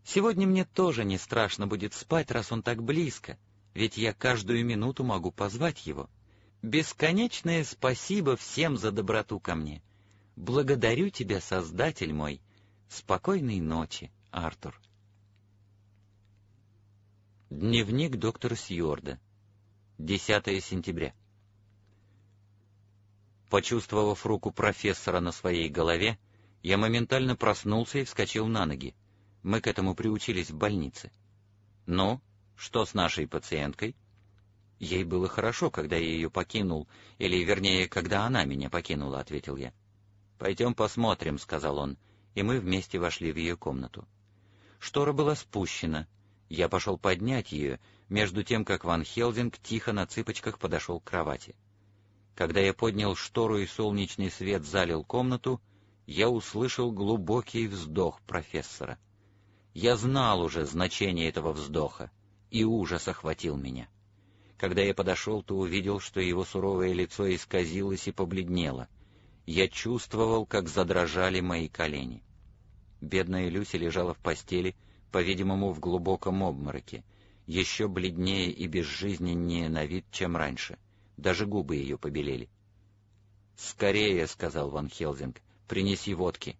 Сегодня мне тоже не страшно будет спать, раз он так близко, ведь я каждую минуту могу позвать его. Бесконечное спасибо всем за доброту ко мне. Благодарю тебя, Создатель мой. Спокойной ночи, Артур. Дневник доктора Сьюарда. 10 сентября. Почувствовав руку профессора на своей голове, я моментально проснулся и вскочил на ноги. Мы к этому приучились в больнице. «Ну, что с нашей пациенткой?» «Ей было хорошо, когда я ее покинул, или, вернее, когда она меня покинула», — ответил я. «Пойдем посмотрим», — сказал он, и мы вместе вошли в ее комнату. Штора была спущена. Я пошел поднять ее, между тем, как Ван Хелсинг тихо на цыпочках подошел к кровати. Когда я поднял штору и солнечный свет залил комнату, я услышал глубокий вздох профессора. Я знал уже значение этого вздоха, и ужас охватил меня. Когда я подошел, то увидел, что его суровое лицо исказилось и побледнело. Я чувствовал, как задрожали мои колени. Бедная Люси лежала в постели, по-видимому, в глубоком обмороке, еще бледнее и безжизненнее на вид, чем раньше. Даже губы ее побелели. «Скорее», — сказал Ван Хелсинг, — «принеси водки».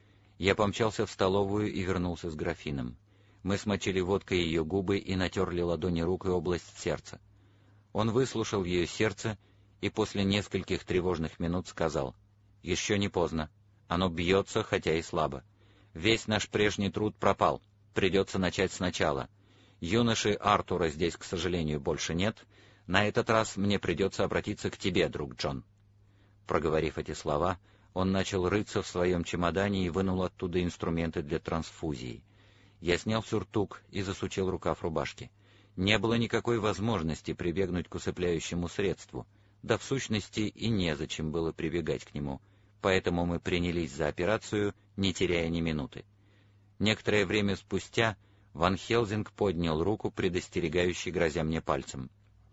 Я помчался в столовую и вернулся с графином. Мы смочили водкой ее губы и натерли ладони рук и область сердца. Он выслушал ее сердце и после нескольких тревожных минут сказал: «Еще не поздно. Оно бьется, хотя и слабо. Весь наш прежний труд пропал. Придется начать сначала. Юноши Артура здесь, к сожалению, больше нет. На этот раз мне придется обратиться к тебе, друг Джон». Проговорив эти слова, он начал рыться в своем чемодане и вынул оттуда инструменты для трансфузии. Я снял сюртук и засучил рукав рубашки. Не было никакой возможности прибегнуть к усыпляющему средству, да в сущности и незачем было прибегать к нему, поэтому мы принялись за операцию, не теряя ни минуты. Некоторое время спустя Ван Хелсинг поднял руку, предостерегающе грозя мне пальцем.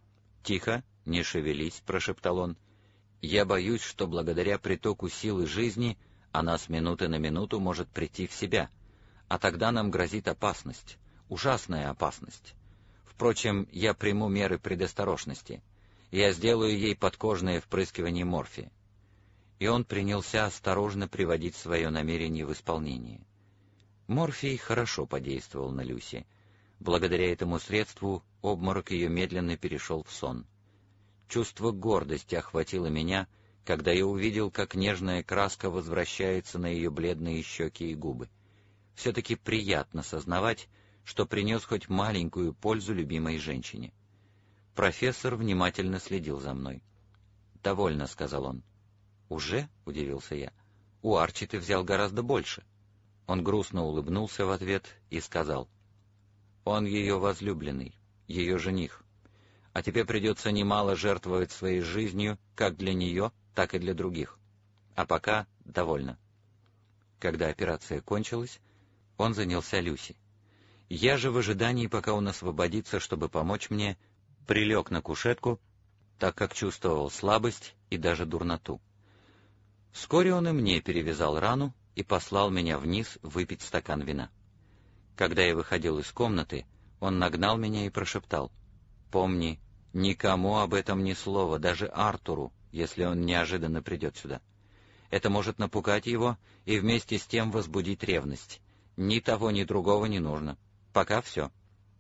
«Тихо, не шевелись», — прошептал он. «Я боюсь, что благодаря притоку силы жизни она с минуты на минуту может прийти в себя, а тогда нам грозит опасность, ужасная опасность. Впрочем, я приму меры предосторожности. Я сделаю ей подкожное впрыскивание морфия». И он принялся осторожно приводить свое намерение в исполнение. Морфий хорошо подействовал на Люси. Благодаря этому средству обморок ее медленно перешел в сон. Чувство гордости охватило меня, когда я увидел, как нежная краска возвращается на ее бледные щеки и губы. Все-таки приятно сознавать, что принес хоть маленькую пользу любимой женщине. Профессор внимательно следил за мной. «Довольно», — сказал он. «Уже?» — удивился я. «У Арчи ты взял гораздо больше». Он грустно улыбнулся в ответ и сказал: «Он ее возлюбленный, ее жених. А тебе придется немало жертвовать своей жизнью, как для нее, так и для других. А пока довольно». Когда операция кончилась, он занялся Люси. Я же в ожидании, пока он освободится, чтобы помочь мне, прилег на кушетку, так как чувствовал слабость и даже дурноту. Вскоре он и мне перевязал рану и послал меня вниз выпить стакан вина. Когда я выходил из комнаты, он нагнал меня и прошептал: «Помни, никому об этом ни слова, даже Артуру, если он неожиданно придет сюда. Это может напугать его и вместе с тем возбудить ревность. Ни того, ни другого не нужно. Пока все».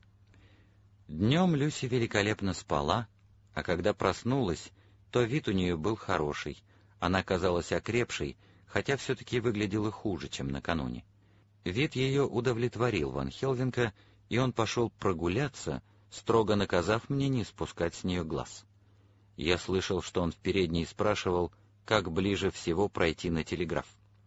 Днем Люси великолепно спала, а когда проснулась, то вид у нее был хороший. Она казалась окрепшей, хотя все-таки выглядела хуже, чем накануне. Вид ее удовлетворил Ван Хелсинга, и он пошел прогуляться, строго наказав мне не спускать с нее глаз. Я слышал, что он в передней спрашивал, как ближе всего пройти на телеграф.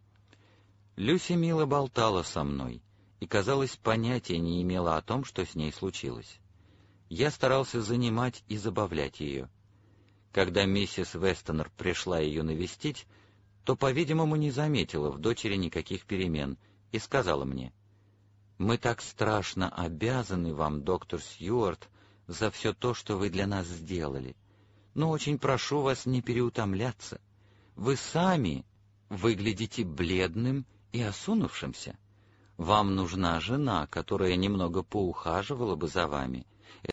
Люси мило болтала со мной и, казалось, понятия не имела о том, что с ней случилось. Я старался занимать и забавлять ее. Когда миссис Вестонер пришла ее навестить, то, по-видимому, не заметила в дочери никаких перемен и сказала мне: «Мы так страшно обязаны вам, доктор Сьюарт, за все то, что вы для нас сделали. Но очень прошу вас не переутомляться. Вы сами выглядите бледным и осунувшимся. Вам нужна жена, которая немного поухаживала бы за вами.